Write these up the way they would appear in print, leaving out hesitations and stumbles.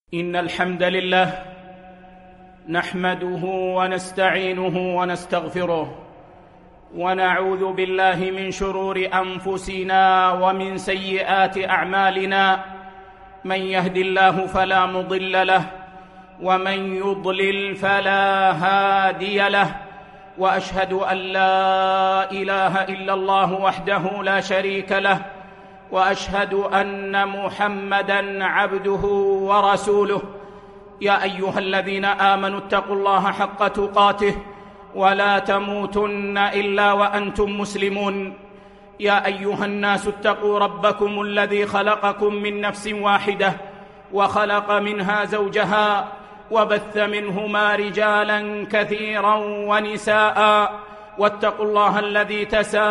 إن الحمد لله نحمده ونستعينه ونستغفره ونعوذ بالله من شرور أنفسنا ومن سيئات أعمالنا. من يهد الله فلا مضل له ومن يضلل فلا هادي له، وأشهد أن لا إله إلا الله وحده لا شريك له، وأشهد أن محمدًا عبده ورسوله. يا أيها الذين آمنوا اتقوا الله حق تقاته ولا تموتن إلا وأنتم مسلمون. يا أيها الناس اتقوا ربكم الذي خلقكم من نفس واحدة وخلق منها زوجها وبث منهما رجالا كثيرا ونساء، واتقوا الله الذي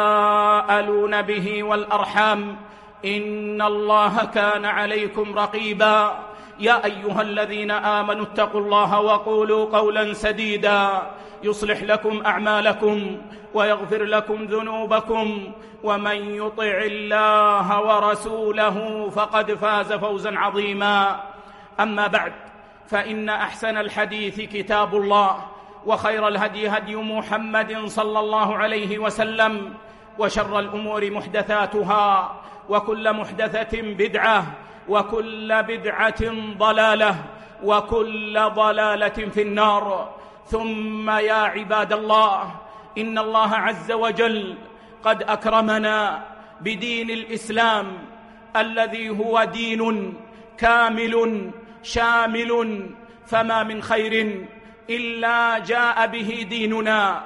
تساءلون به والأرحام إن الله كان عليكم رقيبا. يا أيها الذين آمنوا اتقوا الله وقولوا قولا سديدا يصلح لكم أعمالكم ويغفر لكم ذنوبكم، ومن يطع الله ورسوله فقد فاز فوزا عظيما. أما بعد، فإن أحسن الحديث كتاب الله، وخير الهدي هدي محمد صلى الله عليه وسلم، وشر الأمور محدثاتها، وكل محدثة بدعة، وكل بدعة ضلالة، وكل ضلالة في النار. ثم يا عباد الله، إن الله عز وجل قد أكرمنا بدين الإسلام الذي هو دين كامل شامل، فما من خير إلا جاء به ديننا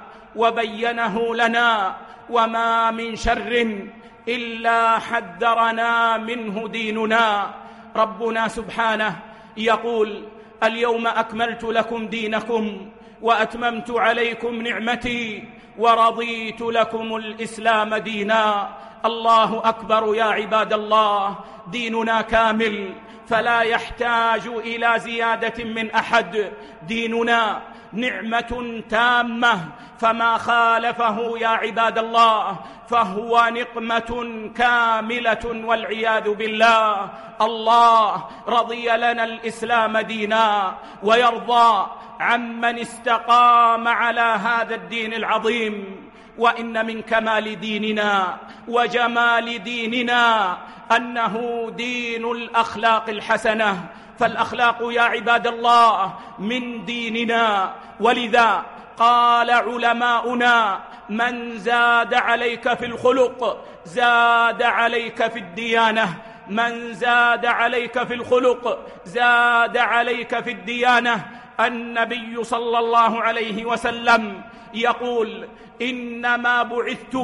وبينه لنا، وما من شر إلا حذرنا منه ديننا. ربنا سبحانه يقول: اليوم أكملت لكم دينكم وأتممت عليكم نعمتي ورضيت لكم الإسلام دينا. الله أكبر يا عباد الله، ديننا كامل فلا يحتاج إلى زيادة من أحد. ديننا نعمة تامة، فما خالفه يا عباد الله فهو نقمة كاملة والعياذ بالله. الله رضي لنا الإسلام دينا، ويرضى عمن استقام على هذا الدين العظيم. وإن من كمال ديننا وجمال ديننا أنه دين الأخلاق الحسنة، فالأخلاق يا عباد الله من ديننا. ولذا قال علماؤنا: من زاد عليك في الخلق زاد عليك في الديانة. من زاد عليك في الخلق زاد عليك في الديانة. النبي صلى الله عليه وسلم يقول: إنما بعثت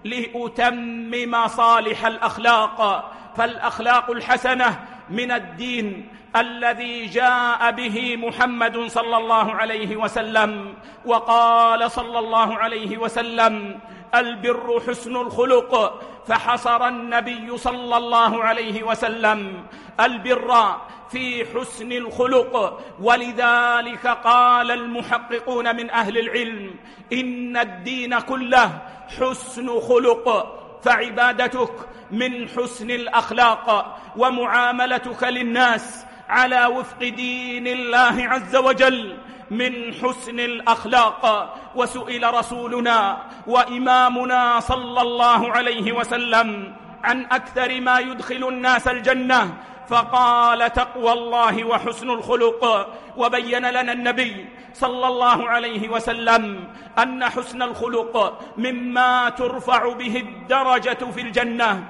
لأتمم صالح الأخلاق. فالأخلاق الحسنة من الدين الذي جاء به محمد صلى الله عليه وسلم. وقال صلى الله عليه وسلم: البر حسن الخلق. فحصر النبي صلى الله عليه وسلم البر في حسن الخلق. ولذلك قال المحققون من أهل العلم: إن الدين كله حسن خلق. فعبادتك من حسن الأخلاق، ومعاملتك للناس على وفق دين الله عز وجل من حسن الأخلاق. وسئل رسولنا وإمامنا صلى الله عليه وسلم عن أكثر ما يدخل الناس الجنة، فقال: تقوى الله وحسن الخلق. وبين لنا النبي صلى الله عليه وسلم أن حسن الخلق مما ترفع به الدرجة في الجنة.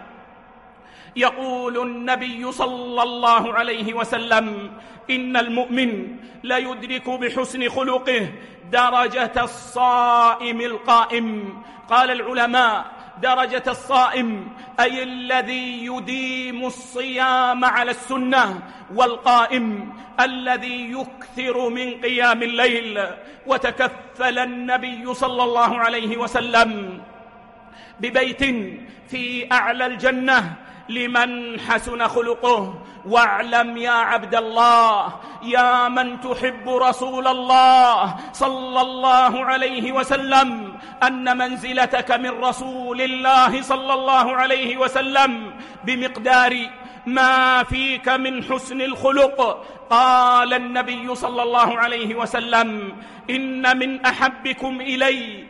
يقول النبي صلى الله عليه وسلم: إن المؤمن ليدرك بحسن خلقه درجة الصائم القائم. قال العلماء: درجة الصائم أي الذي يديم الصيام على السنة، والقائم الذي يكثر من قيام الليل. وتكفل النبي صلى الله عليه وسلم ببيت في أعلى الجنة لمن حسن خلقه. واعلم يا عبد الله، يا من تحب رسول الله صلى الله عليه وسلم، أن منزلتك من رسول الله صلى الله عليه وسلم بمقدار ما فيك من حسن الخلق؟ قال النبي صلى الله عليه وسلم: إن من أحبكم إلي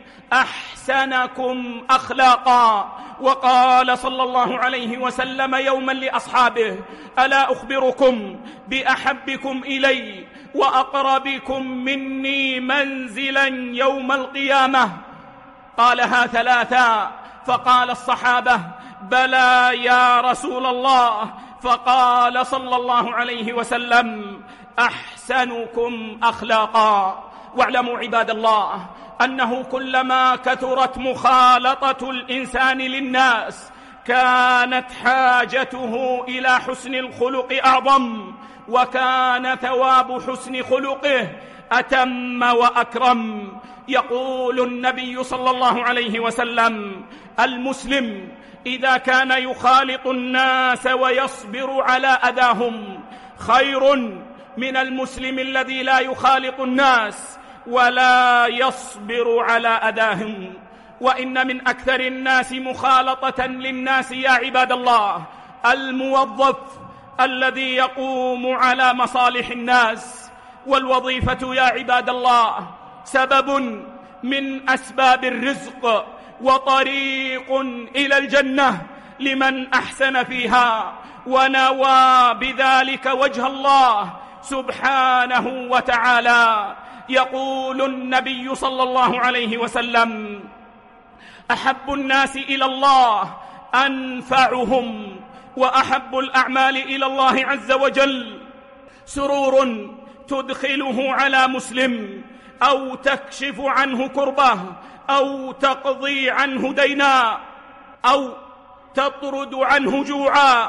أحسنكم أخلاقا. وقال صلى الله عليه وسلم يوما لأصحابه: ألا أخبركم بأحبكم إلي وأقربكم مني منزلا يوم القيامة؟ قالها ثلاثا، فقال الصحابة: بلى يا رسول الله. فقال صلى الله عليه وسلم: أحسنكم أخلاقا. واعلموا عباد الله أنه كلما كثرت مخالطة الإنسان للناس كانت حاجته إلى حسن الخلق أعظم، وكان ثواب حسن خلقه أتم وأكرم. يقول النبي صلى الله عليه وسلم: المسلم إذا كان يخالط الناس ويصبر على أذاهم خير من المسلم الذي لا يخالط الناس ولا يصبر على أذاهم. وإن من أكثر الناس مخالطة للناس يا عباد الله الموظف الذي يقوم على مصالح الناس. والوظيفة يا عباد الله سبب من أسباب الرزق وطريق إلى الجنة لمن أحسن فيها ونوى بذلك وجه الله سبحانه وتعالى. يقول النبي صلى الله عليه وسلم: أحب الناس إلى الله أنفعهم، وأحب الأعمال إلى الله عز وجل سرور تدخله على مسلم، أو تكشف عنه كربه، أو تقضي عنه دينا، أو تطرد عنه جوعا.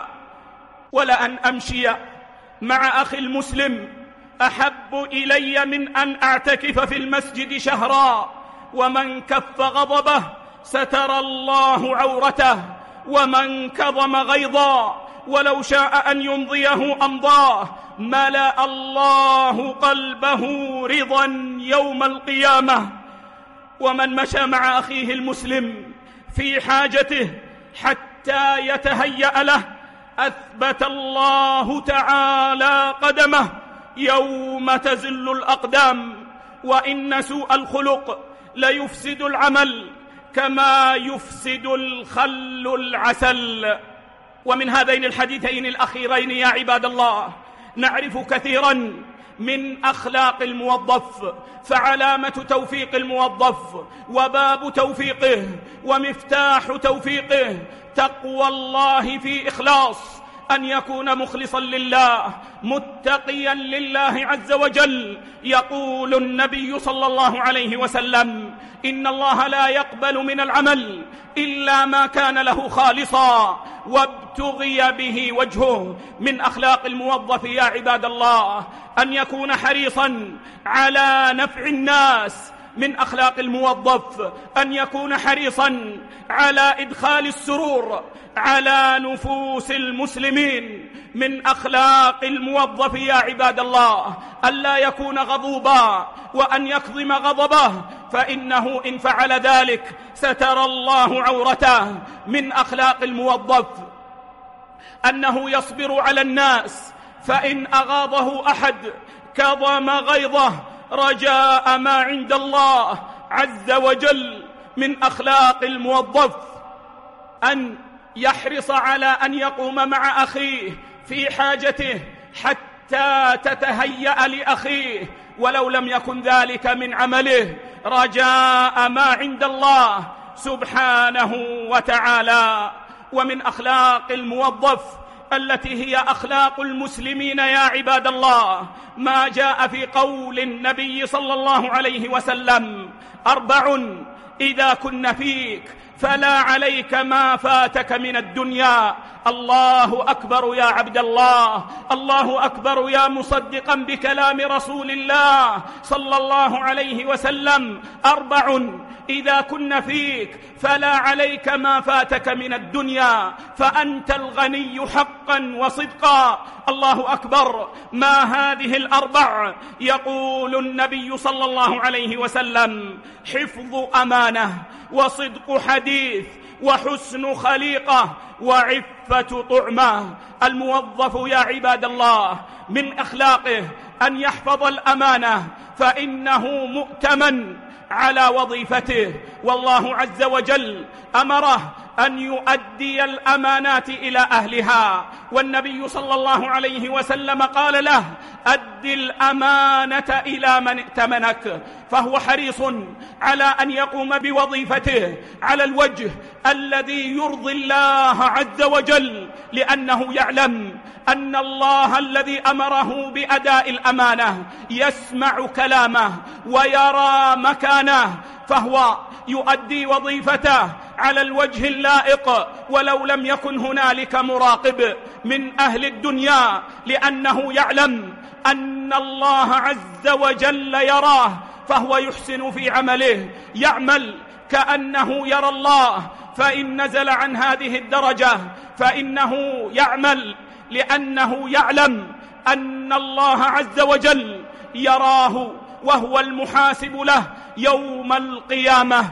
ولأن أمشي مع أخي المسلم أحب إلي من أن أعتكف في المسجد شهرا. ومن كف غضبه ستر الله عورته، ومن كظم غيظا ولو شاء أن يمضيه أمضاه ملأ الله قلبه رضا يوم القيامة. ومن مشى مع أخيه المسلم في حاجته حتى يتهيأ له أثبت الله تعالى قدمه يوم تزل الأقدام. وإن سوء الخلق ليفسد العمل كما يفسد الخل العسل. ومن هذين الحديثين الأخيرين يا عباد الله نعرف كثيرا من أخلاق الموظف. فعلامة توفيق الموظف وباب توفيقه ومفتاح توفيقه تقوى الله في إخلاص، أن يكون مخلصا لله متقيا لله عز وجل. يقول النبي صلى الله عليه وسلم: إن الله لا يقبل من العمل إلا ما كان له خالصا وابتغي به وجهه. من أخلاق الموظف يا عباد الله أن يكون حريصا على نفع الناس. من أخلاق الموظف أن يكون حريصا على إدخال السرور على نفوس المسلمين. من أخلاق الموظف يا عباد الله ألا يكون غضوبا وأن يكظم غضبه، فإنه إن فعل ذلك ستر الله عورته. من أخلاق الموظف أنه يصبر على الناس، فإن أغاضه أحد كظم غيظه رجاء ما عند الله عز وجل. من أخلاق الموظف أن يحرص على أن يقوم مع أخيه في حاجته حتى تتهيأ لأخيه ولو لم يكن ذلك من عمله رجاء ما عند الله سبحانه وتعالى. ومن أخلاق الموظف التي هي أخلاق المسلمين يا عباد الله ما جاء في قول النبي صلى الله عليه وسلم: 4 إذا كن فيك فلا عليك ما فاتك من الدنيا. الله أكبر يا عبد الله، الله أكبر يا مصدقا بكلام رسول الله صلى الله عليه وسلم. 4 إذا كن فيك فلا عليك ما فاتك من الدنيا، فأنت الغني حقا وصدقا. الله أكبر. ما هذه ال4؟ يقول النبي صلى الله عليه وسلم: حفظ أمانة، وصدق حديث، وحسن خليقة، وعفة طعمه. الموظف يا عباد الله من أخلاقه أن يحفظ الأمانة، فإنه مؤتمن على وظيفته، والله عز وجل أمره أن يؤدي الأمانات إلى أهلها، والنبي صلى الله عليه وسلم قال له: أد الأمانة إلى من ائتمنك. فهو حريص على أن يقوم بوظيفته على الوجه الذي يرضي الله عز وجل، لأنه يعلم أن الله الذي أمره بأداء الأمانة يسمع كلامه ويرى مكانه، فهو يؤدي وظيفته على الوجه اللائق ولو لم يكن هنالك مراقب من أهل الدنيا، لأنه يعلم أن الله عز وجل يراه، فهو يحسن في عمله، يعمل كأنه يرى الله. فإن نزل عن هذه الدرجة فإنه يعمل لأنه يعلم أن الله عز وجل يراه وهو المحاسب له يوم القيامة.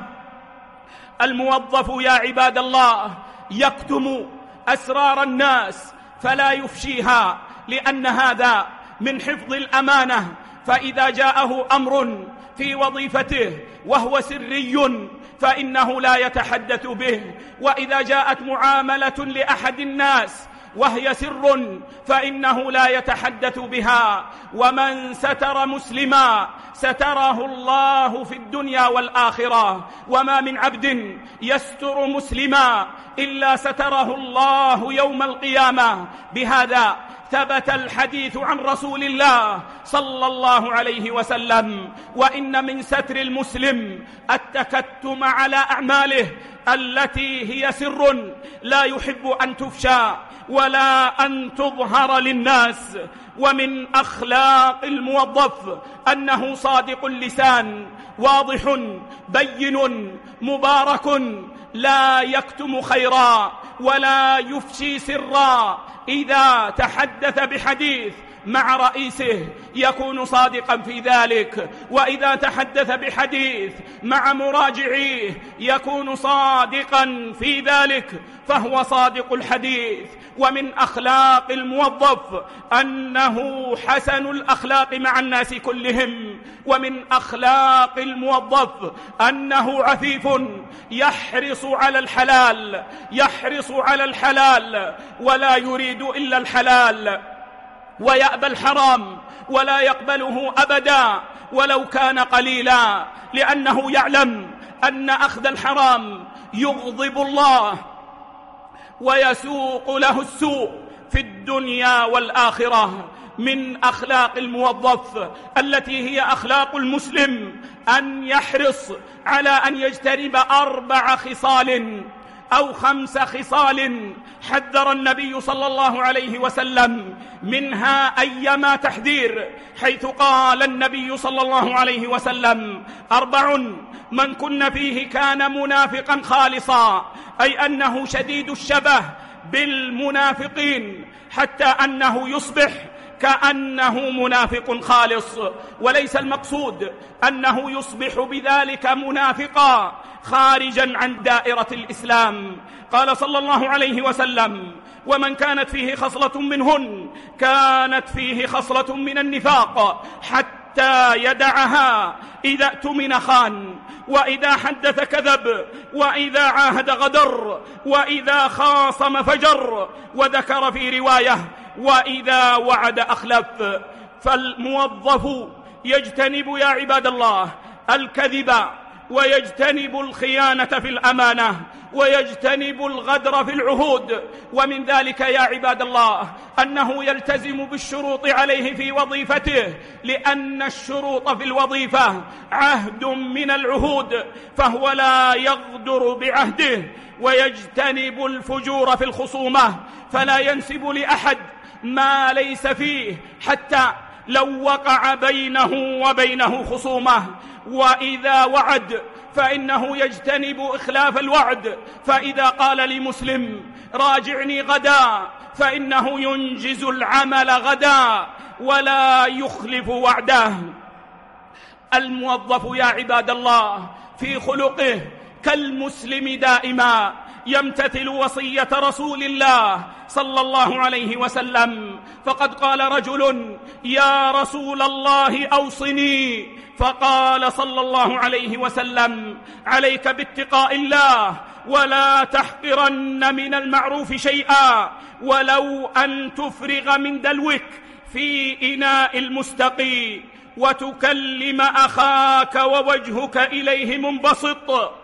الموظف يا عباد الله يكتم أسرار الناس فلا يفشيها، لأن هذا من حفظ الأمانة. فإذا جاءه أمر في وظيفته وهو سري فإنه لا يتحدث به، وإذا جاءت معاملة لأحد الناس وهي سر فإنه لا يتحدث بها. ومن ستر مسلما ستره الله في الدنيا والآخرة، وما من عبد يستر مسلما إلا ستره الله يوم القيامة. بهذا ثبت الحديث عن رسول الله صلى الله عليه وسلم: وإن من ستر المسلم التكتم على أعماله التي هي سر لا يحب أن تفشى ولا أن تظهر للناس. ومن أخلاق الموظف أنه صادق اللسان، واضح بين مبارك، لا يكتم خيرا ولا يفشي سرا. إذا تحدث بحديث مع رئيسه يكون صادقا في ذلك، وإذا تحدث بحديث مع مراجعيه يكون صادقا في ذلك، فهو صادق الحديث. ومن أخلاق الموظف أنه حسن الأخلاق مع الناس كلهم. ومن أخلاق الموظف أنه عفيف يحرص على الحلال، يحرص على الحلال ولا يريد إلا الحلال، ويأبى الحرام ولا يقبله أبدا ولو كان قليلا، لأنه يعلم أن أخذ الحرام يغضب الله ويسوق له السوء في الدنيا والآخرة. من أخلاق الموظف التي هي أخلاق المسلم أن يحرص على أن يجتنب 4 خصال أو 5 خصال حذر النبي صلى الله عليه وسلم منها أيما تحذير، حيث قال النبي صلى الله عليه وسلم: 4 من كن فيه كان منافقا خالصا، أي أنه شديد الشبه بالمنافقين حتى أنه يصبح كأنه منافق خالص، وليس المقصود أنه يصبح بذلك منافقا خارجا عن دائرة الإسلام. قال صلى الله عليه وسلم: ومن كانت فيه خصلة منهن كانت فيه خصلة من النفاق حتى يدعها. إذا اؤتمن خان، وإذا حدث كذب، وإذا عاهد غدر، وإذا خاصم فجر، وذكر في رواية: وإذا وعد أخلف. فالموظف يجتنب يا عباد الله الكذب، ويجتنب الخيانة في الأمانة، ويجتنب الغدر في العهود. ومن ذلك يا عباد الله أنه يلتزم بالشروط عليه في وظيفته، لأن الشروط في الوظيفة عهد من العهود، فهو لا يغدر بعهده. ويجتنب الفجور في الخصومة، فلا ينسب لأحد ما ليس فيه حتى لو وقع بينه وبينه خصومة. وإذا وعد فإنه يجتنب إخلاف الوعد، فإذا قال لمسلم: راجعني غدا، فإنه ينجز العمل غدا ولا يخلف وعده. الموظف يا عباد الله في خلقه كالمسلم دائما، يمتثل وصية رسول الله صلى الله عليه وسلم. فقد قال رجل: يا رسول الله أوصني، فقال صلى الله عليه وسلم: عليك باتقاء الله، ولا تحقرن من المعروف شيئا، ولو أن تفرغ من دلوك في إناء المستقي وتكلم أخاك ووجهك إليه منبسط،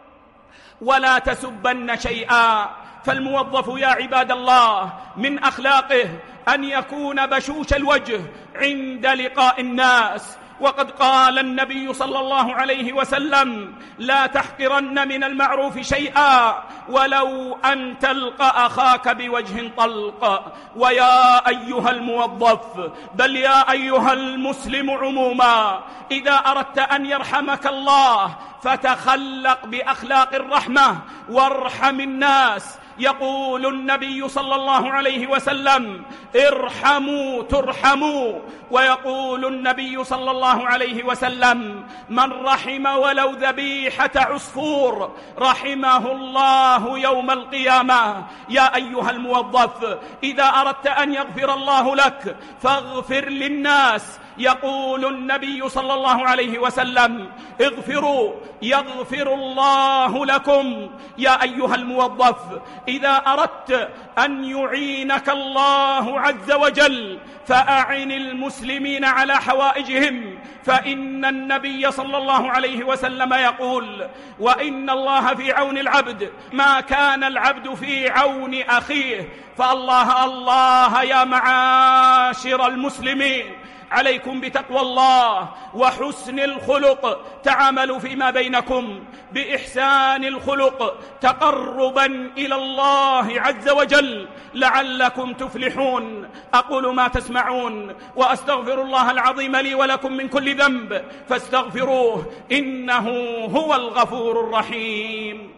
ولا تسبن شيئا. فالموظف يا عباد الله من أخلاقه أن يكون بشوش الوجه عند لقاء الناس. وقد قال النبي صلى الله عليه وسلم: لا تحقرن من المعروف شيئا، ولو أن تلقى أخاك بوجه طلق. ويا أيها الموظف، بل يا أيها المسلم عموما، إذا أردت أن يرحمك الله فتخلق بأخلاق الرحمة وارحم الناس. يقول النبي صلى الله عليه وسلم: ارحموا ترحموا. ويقول النبي صلى الله عليه وسلم: من رحم ولو ذبيحة عصفور رحمه الله يوم القيامة. يا أيها الموظف، إذا أردت أن يغفر الله لك فاغفر للناس. يقول النبي صلى الله عليه وسلم: اغفروا يغفر الله لكم. يا أيها الموظف، إذا أردت أن يعينك الله عز وجل فأعن المسلمين على حوائجهم، فإن النبي صلى الله عليه وسلم يقول: وإن الله في عون العبد ما كان العبد في عون أخيه. فالله الله يا معاشر المسلمين، عليكم بتقوى الله وحسن الخلق، تعاملوا فيما بينكم بإحسان الخلق تقربا إلى الله عز وجل لعلكم تفلحون. أقول ما تسمعون وأستغفر الله العظيم لي ولكم من كل ذنب فاستغفروه إنه هو الغفور الرحيم.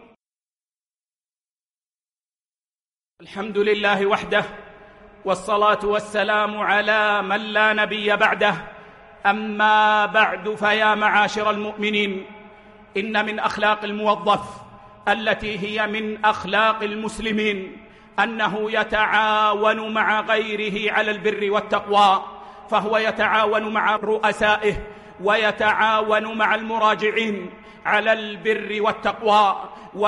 الحمد لله وحده، والصلاة والسلام على من لا نبي بعده. أما بعد، فيا معاشر المؤمنين، إن من أخلاق الموظف التي هي من أخلاق المسلمين أنه يتعاون مع غيره على البر والتقوى، فهو يتعاون مع رؤسائه ويتعاون مع المراجعين على البر والتقوى،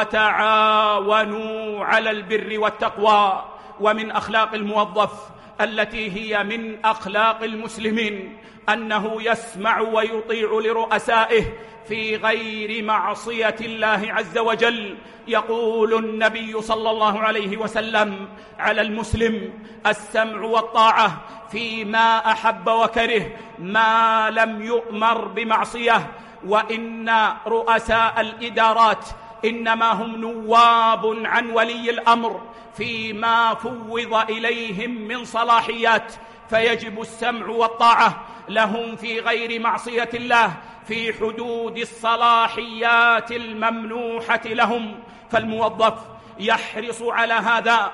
وتعاونوا على البر والتقوى. ومن أخلاق الموظف التي هي من أخلاق المسلمين أنه يسمع ويطيع لرؤسائه في غير معصية الله عز وجل. يقول النبي صلى الله عليه وسلم: على المسلم السمع والطاعة فيما أحب وكره ما لم يؤمر بمعصية. وإن رؤساء الإدارات إنما هم نواب عن ولي الأمر فيما فوض إليهم من صلاحيات، فيجب السمع والطاعة لهم في غير معصية الله في حدود الصلاحيات الممنوحة لهم. فالموظف يحرص على هذا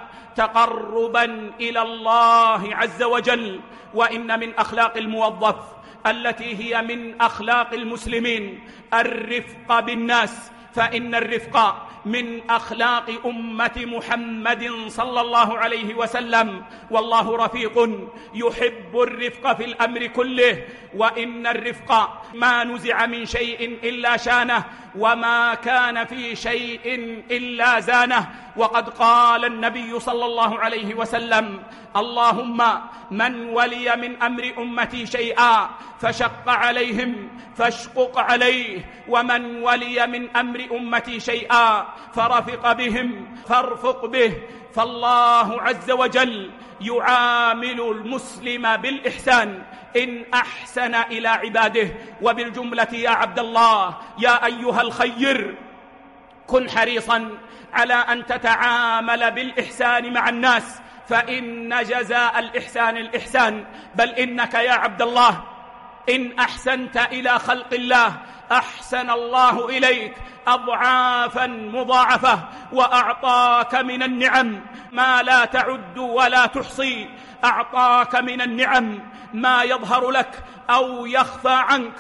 تقربا إلى الله عز وجل. وإن من أخلاق الموظف التي هي من أخلاق المسلمين الرفق بالناس، فإن الرفق من أخلاق أمة محمد صلى الله عليه وسلم، والله رفيق يحب الرفق في الأمر كله. وإن الرفق ما نزع من شيء إلا شانه، وما كان في شيء إلا زانه. وقد قال النبي صلى الله عليه وسلم: اللهم من ولي من أمر أمتي شيئا فشق عليهم فاشقق عليه، ومن ولي من أمر أمتي شيئا فرفق بهم فارفق به. فالله عز وجل يعامل المسلم بالإحسان إن أحسن إلى عباده. وبالجملة يا عبد الله، يا أيها الخير، كن حريصا على أن تتعامل بالإحسان مع الناس، فإن جزاء الإحسان الإحسان. بل إنك يا عبد الله إن أحسنت إلى خلق الله أحسن الله إليك أضعافا مضاعفة، وأعطاك من النعم ما لا تعد ولا تحصي. أعطاك من النعم ما يظهر لك أو يخفى عنك،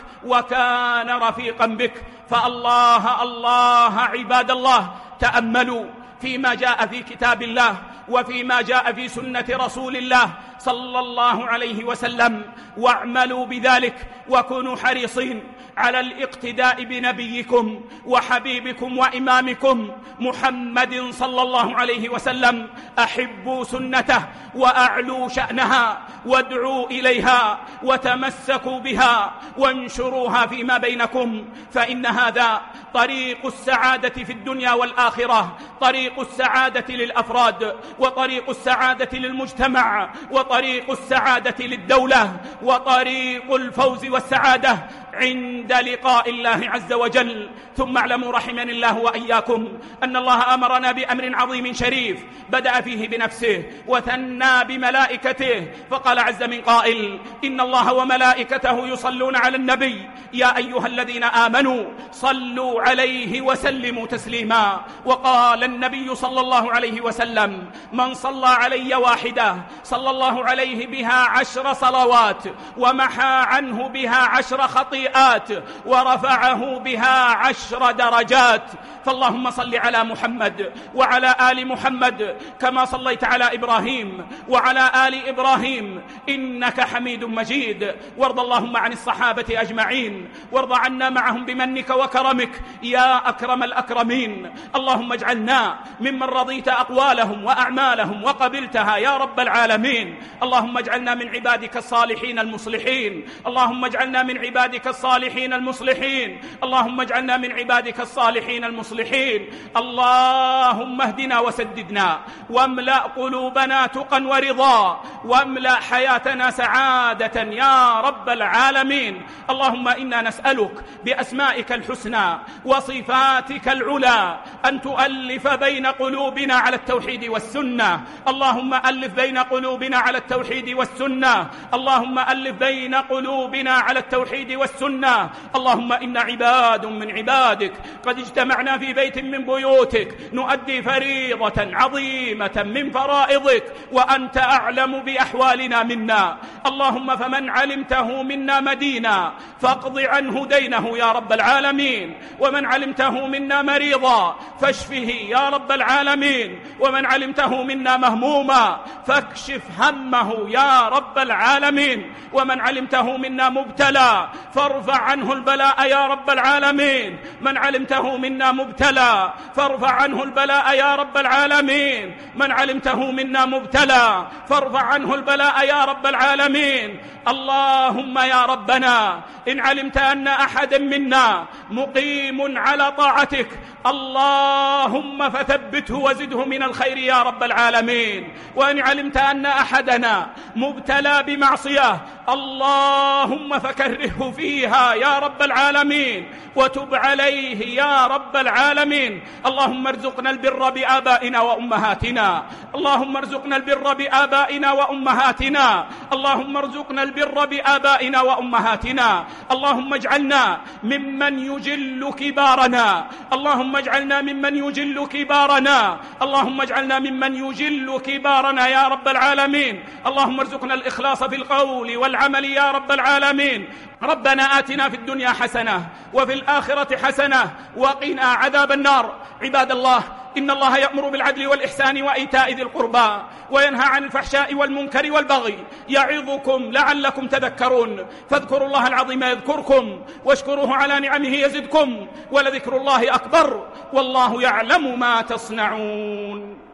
وكان رفيقا بك. فالله الله عباد الله، تأملوا فيما جاء في كتاب الله وفيما جاء في سنة رسول الله صلى الله عليه وسلم، واعملوا بذلك وكونوا حريصين على الاقتداء بنبيكم وحبيبكم وإمامكم محمد صلى الله عليه وسلم. أحبوا سنته وأعلوا شأنها وادعوا إليها وتمسكوا بها وانشروها فيما بينكم، فإن هذا طريق السعادة في الدنيا والآخرة، طريق السعادة للأفراد وطريق السعادة للمجتمع وطريق السعادة للدولة وطريق الفوز والسعادة عند لقاء الله عز وجل. ثم اعلموا رحمني الله وإياكم أن الله أمرنا بأمر عظيم شريف بدأ فيه بنفسه وثنى بملائكته، فقال عز من قائل: إن الله وملائكته يصلون على النبي يا أيها الذين آمنوا صلوا عليه وسلموا تسليما. وقال النبي صلى الله عليه وسلم: من صلى علي واحدة صلى الله عليه بها 10 صلوات ومحى عنه بها 10 خطيئات ورفعه بها 10 درجات. فاللهم صل على محمد وعلى آل محمد كما صليت على إبراهيم وعلى آل إبراهيم إنك حميد مجيد. وارض اللهم عن الصحابة أجمعين، وارض عنا معهم بمنك وكرمك يا أكرم الأكرمين. اللهم اجعلنا ممن رضيت أقوالهم وأعمالهم وقبلتها يا رب العالمين. اللهم اجعلنا من عبادك الصالحين المصلحين، اللهم اجعلنا من عبادك الصالحين المصلحين، اللهم اجعلنا من عبادك الصالحين المصلحين. اللهم اهدنا وسددنا واملأ قلوبنا تقى ورضا واملأ حياتنا سعادة يا رب العالمين. اللهم إنا نسألك بأسمائك الحسنى وصفاتك العلى أن تؤلف بين قلوبنا على التوحيد والسنة. اللهم ألف بين قلوبنا على التوحيد والسنة، اللهم ألف بين قلوبنا على التوحيد والسنة. اللهم إنا عباد من عبادك قد اجتمعنا في بيت من بيوتك نؤدي فريضة عظيمة من فرائضك وأنت أعلم بأحوالنا منا. اللهم فمن علمته منا مدينا فاقض عنه دينه يا رب العالمين، ومن علمته منا مريضا فاشفه يا رب العالمين، ومن علمته منا مهموما فاكشف همه يا رب العالمين، ومن علمته منا مبتلى فارفع عنه البلاء يا رب العالمين، من علمته منا مبتلى فارفع عنه البلاء يا رب العالمين، من علمته منا مبتلى فارفع عنه البلاء يا رب العالمين. اللهم يا ربنا إن علمت أن أحدا منا مقيم على طاعتك اللهم فثبته وزده من الخير يا رب العالمين، وإن علمت أن أحدنا مبتلى بمعصية اللهم فكرهه فيها يا رب العالمين وتب عليه يا رب العالمين. اللهم ارزقنا البر بآبائنا وأمهاتنا، اللهم ارزقنا البر بآبائنا وأمهاتنا، اللهم ارزقنا البر بآبائنا وأمهاتنا. اللهم اجعلنا ممن يجل كبارنا، اللهم اجعلنا ممن يجل كبارنا، اللهم اجعلنا ممن يجل كبارنا يا رب العالمين. اللهم ارزقنا الإخلاص في القول والعمل يا رب العالمين. ربنا آتنا في الدنيا حسنة وفي الآخرة حسنة وقنا عذاب النار. عباد الله، إن الله يأمر بالعدل والإحسان وإيتاء ذي القربى وينهى عن الفحشاء والمنكر والبغي يعظكم لعلكم تذكرون. فاذكروا الله العظيم يذكركم واشكروه على نعمه يزدكم ولذكر الله أكبر والله يعلم ما تصنعون.